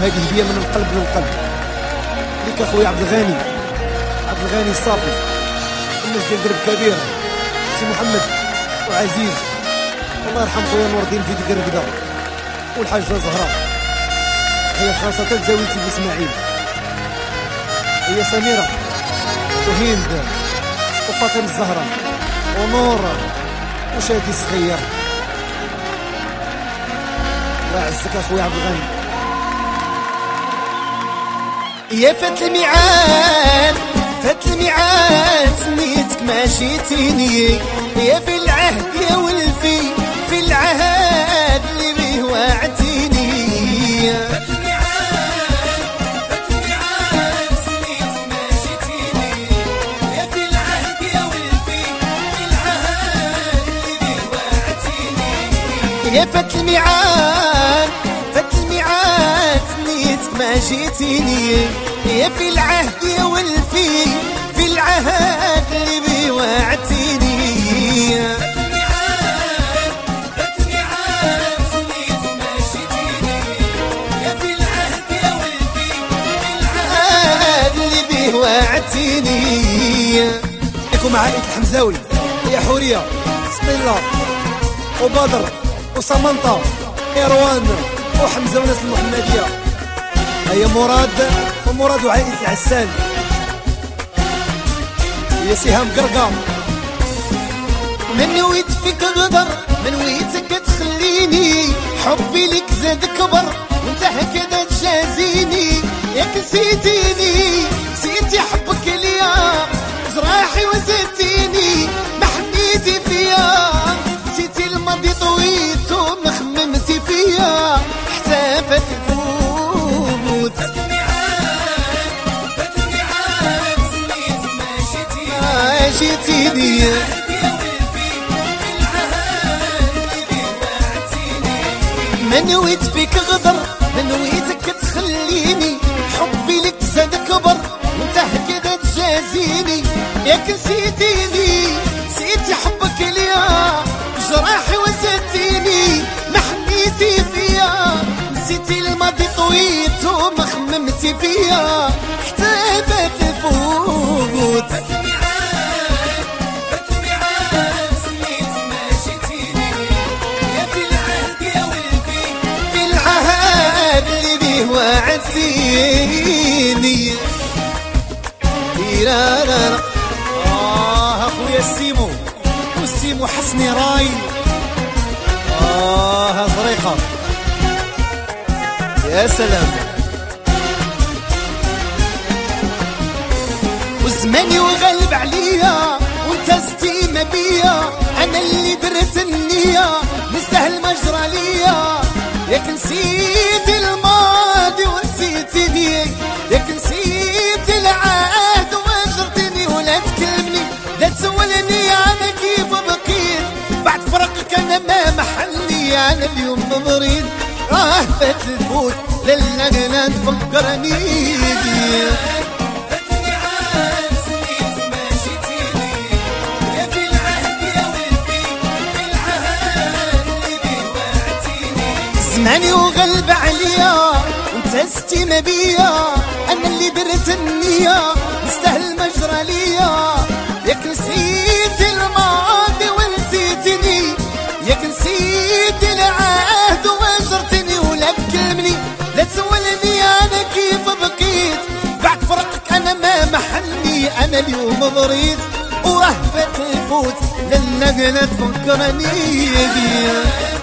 وهذه هديه من القلب للقلب ليك اخويا عبد الغني الصافي، الناس ديال درب كبير، سي محمد وعزيز، الله يرحم خويا نور الدين في ديك الركده، والحاجه زهراء، هي خاصه لزاويتي باسماعيل، هي سميره وهند وفاطمه الزهراء ونور وشادي الصغير. الله يعزك اخويا عبد الغني. يا فات الميعاد سنيتك ما جيتيني، يا في العهد يا ولفي في العهد اللي بيه وعدتيني. فات الميعاد سنيتك ما جيتيني، يا في العهد يا ولفي في العهد اللي بيه وعدتيني. يا فات الميعاد سنيتك ما جيتيني، يا في العهد يا ولفي في العهد اللي بيه وعدتيني. فات الميعاد سنيتك ما جيتيني، يا في العهد يا ولفي في العهد اللي بيه وعدتيني. لكم عائلة الحمزاوي، يا حورية، بسم الله، وبدر وسمنطة إروان وحمزة وناس المحمدية، هيا مراد وعائلة العسال، هي سهام قرقام. من نويت فيك غدر، من نويتك تخليني، حبي لك زاد كبر وانت هكذا تجازيني. ياك نسيتي حبك ليا، جراحي وزدتيني ما حنيتي فيا، نسيتي الماضي طويت وما خممتي فيا حتى فات الفوت. فات الميعاد سنيتك ما جيتيني، ما نويت فيك غدر، ما نويتك تخليني، حبي لك زاد كبر وانت هكذا تجازيني. ياك نسيتي حبك ليا، جراحي وزدتيني ما حنيتي فيا، نسيتي الماضي طويت وما خممتي فيا حتى فات الفوت. فات الميعاد سنيتك ما جيتيني، يا في العهد يا ولفي في العهد اللي بيه وعدتيني. اخويا السيمو حسني راي، زريقة، يا سلام. وزماني وغلب عليا وانت ستيمة بيا، انا اللي درت النية نستاهل مجرى ليا. ياك نسيت الماضي ونسيتني، ياك نسيت العهد وجرتني، ولا تكلمني لا تسولني انا كيف بقيت بعد فرقك، انا ما محلي، انا اليوم مريض فات الفوت للنقلة تفكرني. فات الميعاد سنيتك ما جيتيني، يا في العهد يا ولفي في العهد اللي بيه وعدتيني. زماني وغلب عليا وانت ستيمة بيا، انا اللي درت النية نستاهل مجرى ليا. ياك نسيت الماضي ونسيتني، ياك نسيت العهد وجرتني، ولا تكلمني لا تسولني انا كيف بقيت بعد فرقك، انا ما محلي، انا اليوم مريض وراه فات الفوت للنقلة تفكرني.